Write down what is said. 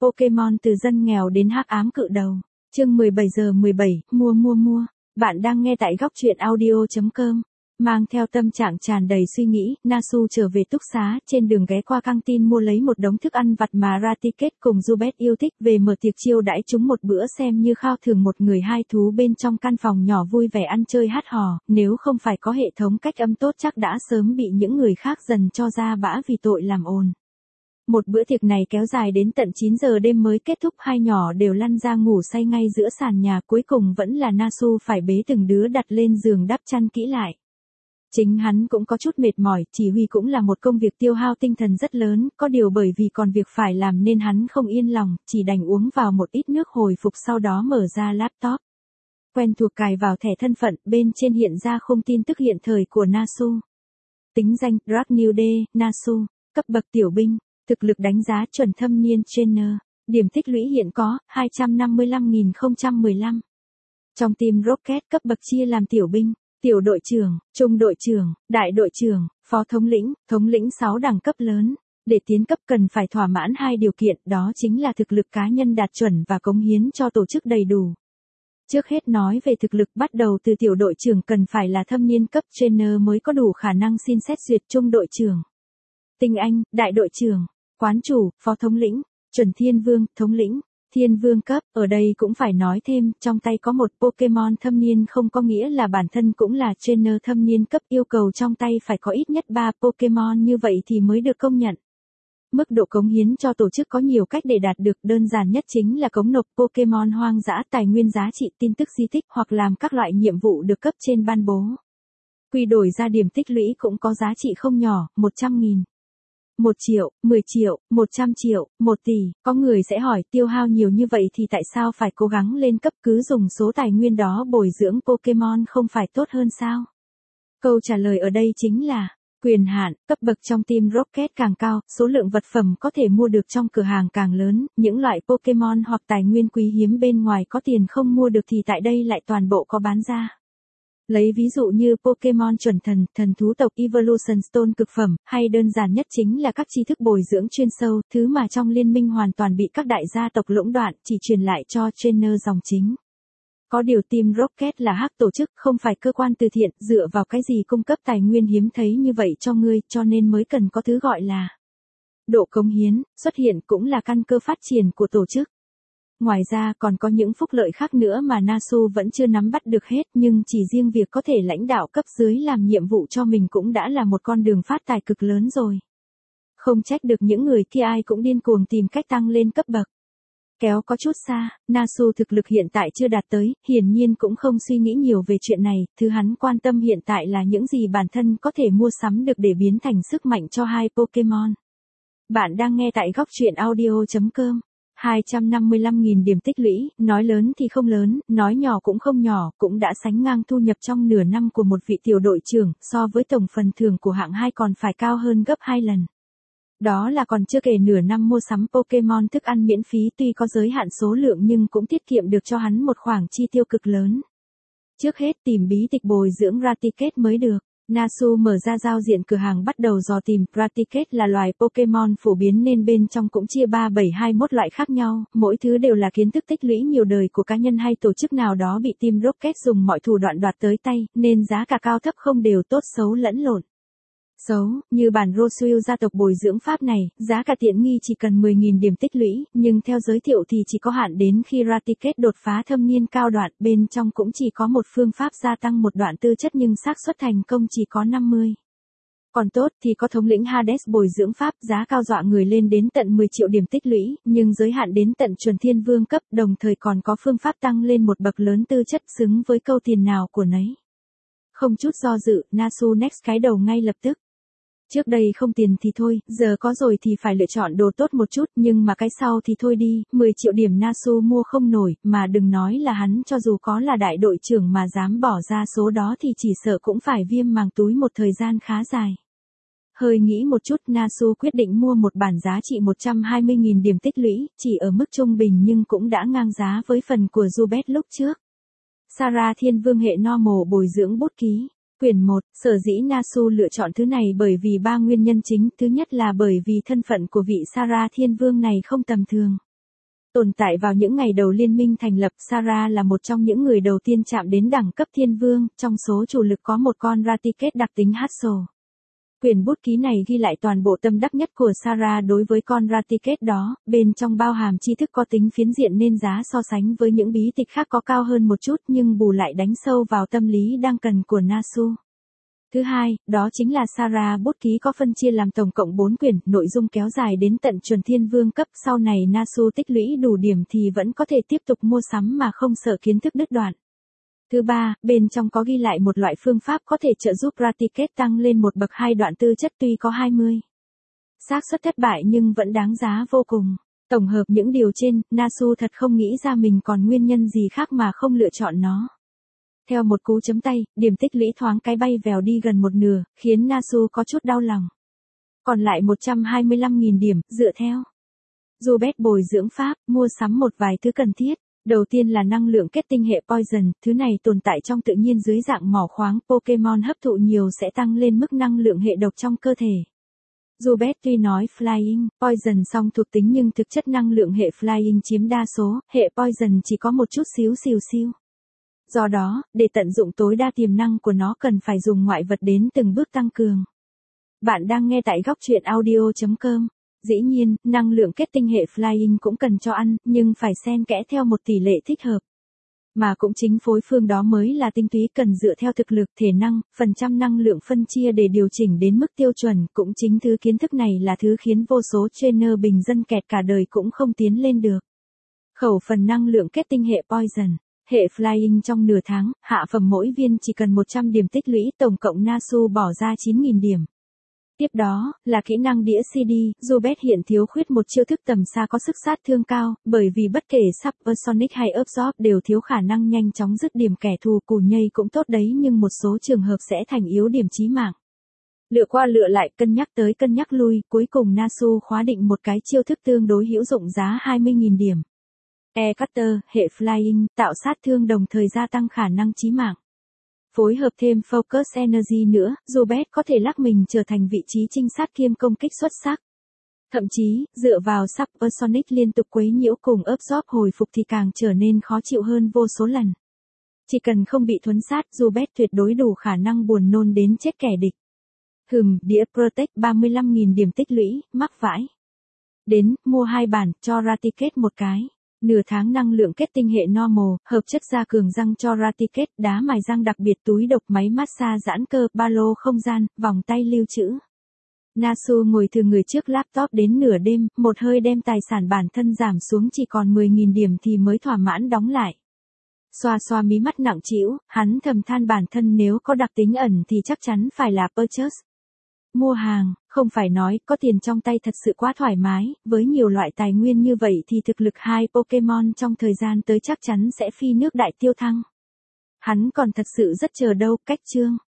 Pokemon từ dân nghèo đến hắc ám cự đầu. Chương 17 giờ 17, mua. Bạn đang nghe tại góc truyện audio.com. Mang theo tâm trạng tràn đầy suy nghĩ, Nasu trở về túc xá, trên đường ghé qua căng tin mua lấy một đống thức ăn vặt mà Raticate cùng Zubat yêu thích về mở tiệc chiêu đãi chúng một bữa xem như khao thưởng một người hai thú bên trong căn phòng nhỏ vui vẻ ăn chơi hát hò, nếu không phải có hệ thống cách âm tốt chắc đã sớm bị những người khác dần cho ra bã vì tội làm ồn. Một bữa tiệc này kéo dài đến tận 9 giờ đêm mới kết thúc, hai nhỏ đều lăn ra ngủ say ngay giữa sàn nhà, cuối cùng vẫn là Nasu phải bế từng đứa đặt lên giường đắp chăn kỹ lại. Chính hắn cũng có chút mệt mỏi, chỉ huy cũng là một công việc tiêu hao tinh thần rất lớn, có điều bởi vì còn việc phải làm nên hắn không yên lòng, chỉ đành uống vào một ít nước hồi phục sau đó mở ra laptop. Quen thuộc cài vào thẻ thân phận, bên trên hiện ra khung tin tức hiện thời của Nasu. Tính danh, Ragnude, Nasu, cấp bậc tiểu binh, thực lực đánh giá chuẩn thâm niên trainer, điểm tích lũy hiện có, 255.015. Trong team Rocket cấp bậc chia làm tiểu binh. Tiểu đội trưởng, trung đội trưởng, đại đội trưởng, phó thống lĩnh 6 đẳng cấp lớn. Để tiến cấp cần phải thỏa mãn hai điều kiện, đó chính là thực lực cá nhân đạt chuẩn và cống hiến cho tổ chức đầy đủ. Trước hết nói về thực lực, bắt đầu từ tiểu đội trưởng cần phải là thâm niên cấp trainer mới có đủ khả năng xin xét duyệt trung đội trưởng. Tinh anh, đại đội trưởng, quán chủ, phó thống lĩnh, chuẩn thiên vương, thống lĩnh. Thiên vương cấp, ở đây cũng phải nói thêm, trong tay có một Pokemon thâm niên không có nghĩa là bản thân cũng là trainer thâm niên cấp, yêu cầu trong tay phải có ít nhất 3 Pokemon như vậy thì mới được công nhận. Mức độ cống hiến cho tổ chức có nhiều cách để đạt được, đơn giản nhất chính là cống nộp Pokemon hoang dã, tài nguyên giá trị, tin tức di tích hoặc làm các loại nhiệm vụ được cấp trên ban bố. Quy đổi ra điểm tích lũy cũng có giá trị không nhỏ, 100.000. 1 triệu, 10 triệu, 100 triệu, 1 tỷ, có người sẽ hỏi tiêu hao nhiều như vậy thì tại sao phải cố gắng lên cấp, cứ dùng số tài nguyên đó bồi dưỡng Pokemon không phải tốt hơn sao? Câu trả lời ở đây chính là, quyền hạn, cấp bậc trong team Rocket càng cao, số lượng vật phẩm có thể mua được trong cửa hàng càng lớn, những loại Pokemon hoặc tài nguyên quý hiếm bên ngoài có tiền không mua được thì tại đây lại toàn bộ có bán ra. Lấy ví dụ như Pokemon chuẩn thần, thần thú tộc Evolution Stone cực phẩm, hay đơn giản nhất chính là các tri thức bồi dưỡng chuyên sâu, thứ mà trong liên minh hoàn toàn bị các đại gia tộc lũng đoạn, chỉ truyền lại cho trainer dòng chính. Có điều team Rocket là hắc tổ chức, không phải cơ quan từ thiện, dựa vào cái gì cung cấp tài nguyên hiếm thấy như vậy cho ngươi, cho nên mới cần có thứ gọi là độ cống hiến, xuất hiện cũng là căn cơ phát triển của tổ chức. Ngoài ra còn có những phúc lợi khác nữa mà Nasu vẫn chưa nắm bắt được hết, nhưng chỉ riêng việc có thể lãnh đạo cấp dưới làm nhiệm vụ cho mình cũng đã là một con đường phát tài cực lớn rồi. Không trách được những người kia ai cũng điên cuồng tìm cách tăng lên cấp bậc. Kéo có chút xa, Nasu thực lực hiện tại chưa đạt tới, hiển nhiên cũng không suy nghĩ nhiều về chuyện này, thứ hắn quan tâm hiện tại là những gì bản thân có thể mua sắm được để biến thành sức mạnh cho hai Pokemon. Bạn đang nghe tại góc truyện audio.com. 255.000 điểm tích lũy, nói lớn thì không lớn, nói nhỏ cũng không nhỏ, cũng đã sánh ngang thu nhập trong nửa năm của một vị tiểu đội trưởng, so với tổng phần thưởng của hạng 2 còn phải cao hơn gấp 2 lần. Đó là còn chưa kể nửa năm mua sắm Pokemon thức ăn miễn phí, tuy có giới hạn số lượng nhưng cũng tiết kiệm được cho hắn một khoản chi tiêu cực lớn. Trước hết tìm bí tịch bồi dưỡng Raticate mới được. Nasu mở ra giao diện cửa hàng bắt đầu dò tìm. Raticate là loài Pokemon phổ biến nên bên trong cũng chia 3721 loại khác nhau, mỗi thứ đều là kiến thức tích lũy nhiều đời của cá nhân hay tổ chức nào đó bị team Rocket dùng mọi thủ đoạn đoạt tới tay, nên giá cả cao thấp không đều, tốt xấu lẫn lộn. Xấu, như bản Rosuil gia tộc bồi dưỡng pháp này, giá cả tiện nghi chỉ cần 10.000 điểm tích lũy, nhưng theo giới thiệu thì chỉ có hạn đến khi Raticate đột phá thâm niên cao đoạn, bên trong cũng chỉ có một phương pháp gia tăng một đoạn tư chất nhưng xác suất thành công chỉ có 50. Còn tốt thì có thống lĩnh Hades bồi dưỡng pháp, giá cao dọa người lên đến tận 10 triệu điểm tích lũy, nhưng giới hạn đến tận chuẩn thiên vương cấp, đồng thời còn có phương pháp tăng lên một bậc lớn tư chất, xứng với câu tiền nào của nấy. Không chút do dự, Nasu next cái đầu ngay lập tức. Trước đây không tiền thì thôi, giờ có rồi thì phải lựa chọn đồ tốt một chút, nhưng mà cái sau thì thôi đi, 10 triệu điểm Nasu mua không nổi, mà đừng nói là hắn, cho dù có là đại đội trưởng mà dám bỏ ra số đó thì chỉ sợ cũng phải viêm màng túi một thời gian khá dài. Hơi nghĩ một chút, Nasu quyết định mua một bản giá trị 120.000 điểm tích lũy, chỉ ở mức trung bình nhưng cũng đã ngang giá với phần của Zubat lúc trước. Sarah Thiên Vương hệ normal bồi dưỡng bút ký. Quyển 1, sở dĩ Nasu lựa chọn thứ này bởi vì 3 nguyên nhân chính. Thứ nhất là bởi vì thân phận của vị Sarah Thiên Vương này không tầm thường. Tồn tại vào những ngày đầu liên minh thành lập, Sarah là một trong những người đầu tiên chạm đến đẳng cấp thiên vương, trong số chủ lực có một con Ratiket đặc tính Hassel. Quyển bút ký này ghi lại toàn bộ tâm đắc nhất của Sarah đối với con Ratiket đó, bên trong bao hàm tri thức có tính phiến diện nên giá so sánh với những bí tịch khác có cao hơn một chút nhưng bù lại đánh sâu vào tâm lý đang cần của Nasu. Thứ hai, đó chính là Sarah bút ký có phân chia làm tổng cộng 4 quyển, nội dung kéo dài đến tận chuẩn thiên vương cấp, sau này Nasu tích lũy đủ điểm thì vẫn có thể tiếp tục mua sắm mà không sợ kiến thức đứt đoạn. Thứ ba, bên trong có ghi lại một loại phương pháp có thể trợ giúp Ratiket tăng lên một bậc 2 đoạn tư chất tuy có 20. Xác suất thất bại nhưng vẫn đáng giá vô cùng. Tổng hợp những điều trên, Nasu thật không nghĩ ra mình còn nguyên nhân gì khác mà không lựa chọn nó. Theo một cú chấm tay, điểm tích lũy thoáng cái bay vèo đi gần một nửa, khiến Nasu có chút đau lòng. Còn lại 125.000 điểm, dựa theo Zubet bồi dưỡng pháp, mua sắm một vài thứ cần thiết. Đầu tiên là năng lượng kết tinh hệ Poison, thứ này tồn tại trong tự nhiên dưới dạng mỏ khoáng, Pokemon hấp thụ nhiều sẽ tăng lên mức năng lượng hệ độc trong cơ thể. Zubet tuy nói Flying, Poison song thuộc tính nhưng thực chất năng lượng hệ Flying chiếm đa số, hệ Poison chỉ có một chút xíu xìu xiu. Do đó, để tận dụng tối đa tiềm năng của nó cần phải dùng ngoại vật đến từng bước tăng cường. Bạn đang nghe tại góc truyện audio.com. Dĩ nhiên, năng lượng kết tinh hệ Flying cũng cần cho ăn, nhưng phải xen kẽ theo một tỷ lệ thích hợp. Mà cũng chính phối phương đó mới là tinh túy, cần dựa theo thực lực, thể năng, phần trăm năng lượng phân chia để điều chỉnh đến mức tiêu chuẩn, cũng chính thứ kiến thức này là thứ khiến vô số trainer bình dân kẹt cả đời cũng không tiến lên được. Khẩu phần năng lượng kết tinh hệ Poison. Hệ Flying trong nửa tháng, hạ phẩm mỗi viên chỉ cần 100 điểm tích lũy, tổng cộng Nasu bỏ ra 9.000 điểm. Tiếp đó, là kỹ năng đĩa CD, Zubet hiện thiếu khuyết một chiêu thức tầm xa có sức sát thương cao, bởi vì bất kể Supersonic hay Absorb đều thiếu khả năng nhanh chóng dứt điểm kẻ thù, củ nhây cũng tốt đấy nhưng một số trường hợp sẽ thành yếu điểm chí mạng. Lựa qua lựa lại, cân nhắc tới cân nhắc lui, cuối cùng Nasu khóa định một cái chiêu thức tương đối hữu dụng giá 20.000 điểm. E-Cutter, hệ Flying, tạo sát thương đồng thời gia tăng khả năng chí mạng. Phối hợp thêm Focus Energy nữa, Zubet có thể lắc mình trở thành vị trí trinh sát kiêm công kích xuất sắc. Thậm chí, dựa vào Supersonic liên tục quấy nhiễu cùng Absorb hồi phục thì càng trở nên khó chịu hơn vô số lần. Chỉ cần không bị thuấn sát, Zubet tuyệt đối đủ khả năng buồn nôn đến chết kẻ địch. Đĩa Protect 35.000 điểm tích lũy, mắc vãi. Đến, mua 2 bản, cho Ratiket một cái. Nửa tháng năng lượng kết tinh hệ normal, hợp chất gia cường răng cho Ratiket, đá mài răng đặc biệt, túi độc, máy massage giãn cơ, ba lô không gian, vòng tay lưu trữ. Nasu ngồi thừa người trước laptop đến nửa đêm, một hơi đem tài sản bản thân giảm xuống chỉ còn 10.000 điểm thì mới thỏa mãn đóng lại. Xoa xoa mí mắt nặng trĩu, hắn thầm than bản thân nếu có đặc tính ẩn thì chắc chắn phải là purchase. Mua hàng, không phải nói, có tiền trong tay thật sự quá thoải mái, với nhiều loại tài nguyên như vậy thì thực lực 2 Pokemon trong thời gian tới chắc chắn sẽ phi nước đại tiêu thăng. Hắn còn thật sự rất chờ đâu, cách chương.